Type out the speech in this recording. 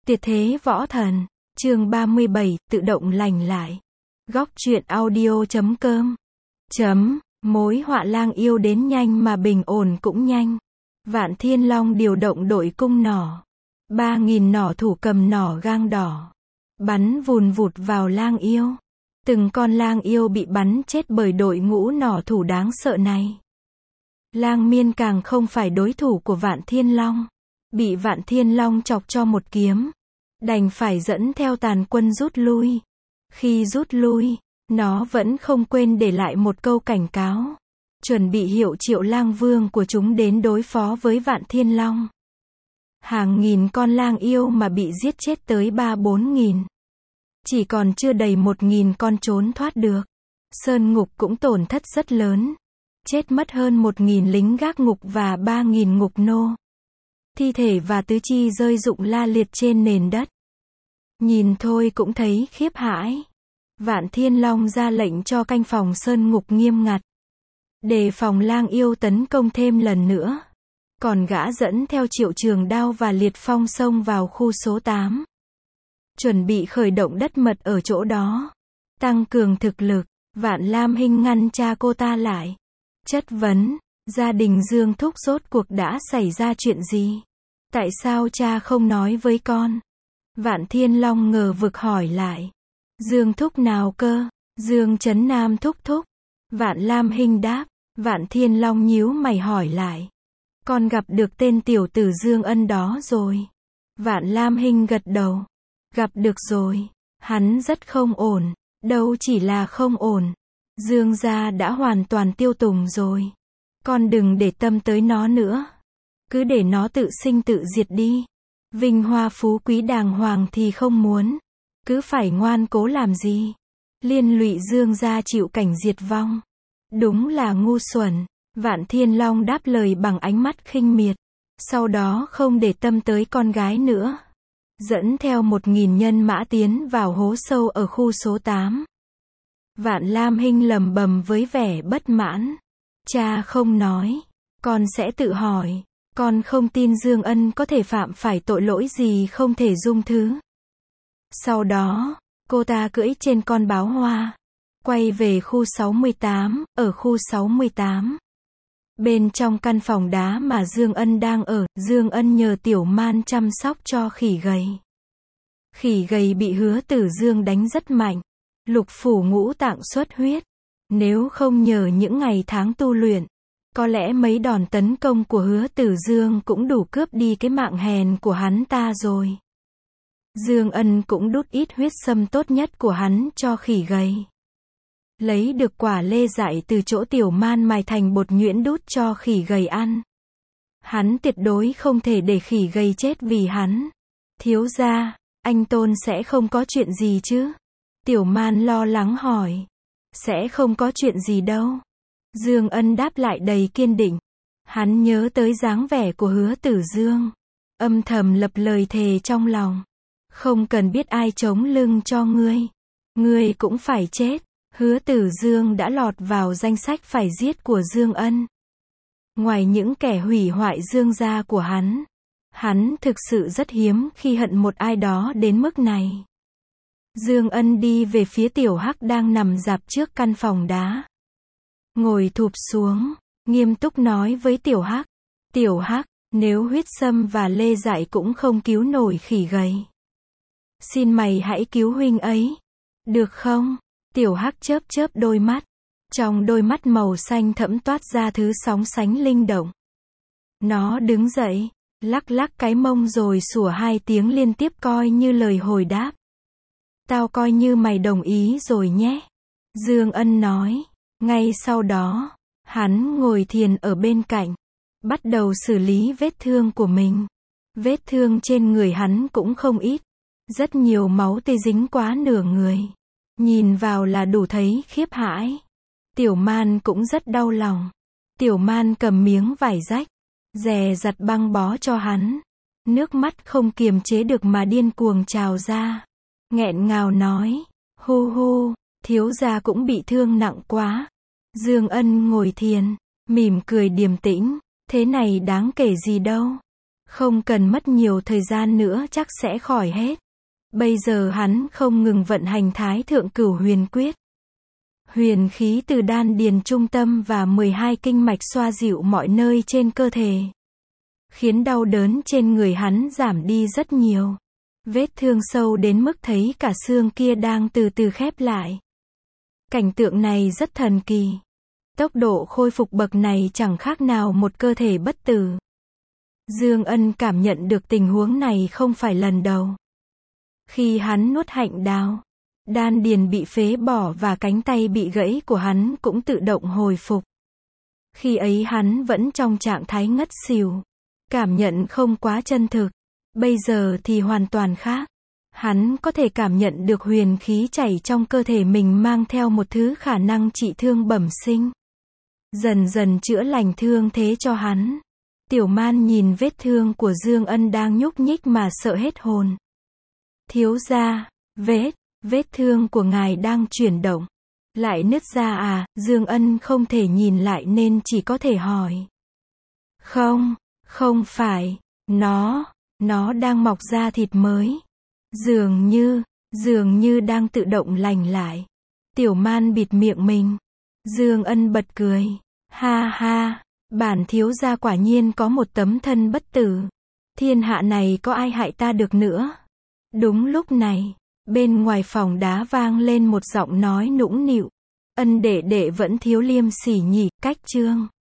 Tuyệt thế võ thần, chương 37, tự động lành lại. Góc truyện audio.com. Mối họa lang yêu đến nhanh mà bình ổn cũng nhanh. Vạn Thiên Long điều động đội cung nỏ. 3.000 nỏ thủ cầm nỏ gang đỏ. Bắn vùn vụt vào lang yêu. Từng con lang yêu bị bắn chết bởi đội ngũ nỏ thủ đáng sợ này. Lang Miên càng không phải đối thủ của Vạn Thiên Long. Bị Vạn Thiên Long chọc cho một kiếm. Đành phải dẫn theo tàn quân rút lui. Khi rút lui, nó vẫn không quên để lại một câu cảnh cáo. Chuẩn bị hiệu triệu lang vương của chúng đến đối phó với Vạn Thiên Long. Hàng nghìn con lang yêu mà bị giết chết tới 3-4 nghìn. Chỉ còn chưa đầy 1.000 con trốn thoát được. Sơn ngục cũng tổn thất rất lớn. Chết mất hơn 1.000 lính gác ngục và 3.000 ngục nô. Thi thể và tứ chi rơi rụng la liệt trên nền đất. Nhìn thôi cũng thấy khiếp hãi. Vạn Thiên Long ra lệnh cho canh phòng sơn ngục nghiêm ngặt. Đề phòng lang yêu tấn công thêm lần nữa. Còn gã dẫn theo Triệu Trường Đao và Liệt Phong xông vào khu số 8. Chuẩn bị khởi động đất mật ở chỗ đó. Tăng cường thực lực. Vạn Lam Hinh ngăn cha cô ta lại. Chất vấn, gia đình Dương Thúc rốt cuộc đã xảy ra chuyện gì? Tại sao cha không nói với con? Vạn Thiên Long ngờ vực hỏi lại. Dương Thúc nào cơ? Dương Trấn Nam thúc thúc. Vạn Lam Hinh đáp. Vạn Thiên Long nhíu mày hỏi lại. Con gặp được tên tiểu tử Dương Ân đó rồi. Vạn Lam Hinh gật đầu. Gặp được rồi. Hắn rất không ổn. Đâu chỉ là không ổn. Dương gia đã hoàn toàn tiêu tùng rồi. Con đừng để tâm tới nó nữa. Cứ để nó tự sinh tự diệt đi. Vinh hoa phú quý đàng hoàng thì không muốn. Cứ phải ngoan cố làm gì. Liên lụy Dương gia chịu cảnh diệt vong. Đúng là ngu xuẩn. Vạn Thiên Long đáp lời bằng ánh mắt khinh miệt. Sau đó không để tâm tới con gái nữa. Dẫn theo 1.000 nhân mã tiến vào hố sâu ở khu số 8. Vạn Lam Hinh lẩm bẩm với vẻ bất mãn. Cha không nói. Con sẽ tự hỏi. Con không tin Dương Ân có thể phạm phải tội lỗi gì không thể dung thứ. Sau đó, cô ta cưỡi trên con báo hoa. Quay về khu 68, ở khu 68. Bên trong căn phòng đá mà Dương Ân đang ở, Dương Ân nhờ Tiểu Man chăm sóc cho khỉ gầy. Khỉ gầy bị Hứa Tử Dương đánh rất mạnh. Lục phủ ngũ tạng xuất huyết. Nếu không nhờ những ngày tháng tu luyện, có lẽ mấy đòn tấn công của Hứa Tử Dương cũng đủ cướp đi cái mạng hèn của hắn ta rồi. Dương Ân cũng đút ít huyết sâm tốt nhất của hắn cho khỉ gầy. Lấy được quả lê dại từ chỗ Tiểu Man mài thành bột nhuyễn đút cho khỉ gầy ăn. Hắn tuyệt đối không thể để khỉ gầy chết vì hắn. Thiếu gia, anh Tôn sẽ không có chuyện gì chứ? Tiểu Man lo lắng hỏi. Sẽ không có chuyện gì đâu. Dương Ân đáp lại đầy kiên định. Hắn nhớ tới dáng vẻ của Hứa Tử Dương. Âm thầm lập lời thề trong lòng. Không cần biết ai chống lưng cho ngươi. Ngươi cũng phải chết. Hứa Tử Dương đã lọt vào danh sách phải giết của Dương Ân. Ngoài những kẻ hủy hoại Dương gia của hắn thực sự rất hiếm khi hận một ai đó đến mức này. Dương Ân đi về phía Tiểu Hắc đang nằm rạp trước căn phòng đá. Ngồi thụp xuống, nghiêm túc nói với Tiểu Hắc. Tiểu Hắc, nếu huyết sâm và lê dại cũng không cứu nổi khỉ gầy, xin mày hãy cứu huynh ấy. Được không? Tiểu Hắc chớp chớp đôi mắt. Trong đôi mắt màu xanh thẫm toát ra thứ sóng sánh linh động. Nó đứng dậy, lắc lắc cái mông rồi sủa 2 tiếng liên tiếp coi như lời hồi đáp. Tao coi như mày đồng ý rồi nhé. Dương Ân nói. Ngay sau đó, hắn ngồi thiền ở bên cạnh. Bắt đầu xử lý vết thương của mình. Vết thương trên người hắn cũng không ít. Rất nhiều máu tươi dính quá nửa người. Nhìn vào là đủ thấy khiếp hãi. Tiểu Man cũng rất đau lòng. Tiểu Man cầm miếng vải rách. Dè dặt băng bó cho hắn. Nước mắt không kiềm chế được mà điên cuồng trào ra. Nghẹn ngào nói. Hu hu, thiếu gia cũng bị thương nặng quá. Dương Ân ngồi thiền, mỉm cười điềm tĩnh. Thế này đáng kể gì đâu. Không cần mất nhiều thời gian nữa chắc sẽ khỏi hết. Bây giờ hắn không ngừng vận hành Thái Thượng Cửu Huyền Quyết. Huyền khí từ đan điền trung tâm và 12 kinh mạch xoa dịu mọi nơi trên cơ thể, khiến đau đớn trên người hắn giảm đi rất nhiều. Vết thương sâu đến mức thấy cả xương kia đang từ từ khép lại. Cảnh tượng này rất thần kỳ. Tốc độ khôi phục bậc này chẳng khác nào một cơ thể bất tử. Dương Ân cảm nhận được tình huống này không phải lần đầu. Khi hắn nuốt hạnh đào, đan điền bị phế bỏ và cánh tay bị gãy của hắn cũng tự động hồi phục. Khi ấy hắn vẫn trong trạng thái ngất xỉu, cảm nhận không quá chân thực. Bây giờ thì hoàn toàn khác. Hắn có thể cảm nhận được huyền khí chảy trong cơ thể mình mang theo một thứ khả năng trị thương bẩm sinh. Dần dần chữa lành thương thế cho hắn. Tiểu Man nhìn vết thương của Dương Ân đang nhúc nhích mà sợ hết hồn. Thiếu gia, vết thương của ngài đang chuyển động. Lại nứt ra à? Dương Ân không thể nhìn lại nên chỉ có thể hỏi. Không phải, nó đang mọc ra thịt mới. Dường như đang tự động lành lại. Tiểu Man bịt miệng mình. Dương Ân bật cười. Ha ha, bản thiếu gia quả nhiên có một tấm thân bất tử. Thiên hạ này có ai hại ta được nữa. Đúng lúc này, bên ngoài phòng đá vang lên một giọng nói nũng nịu. Ân đệ đệ vẫn thiếu liêm sỉ nhỉ, cách chương.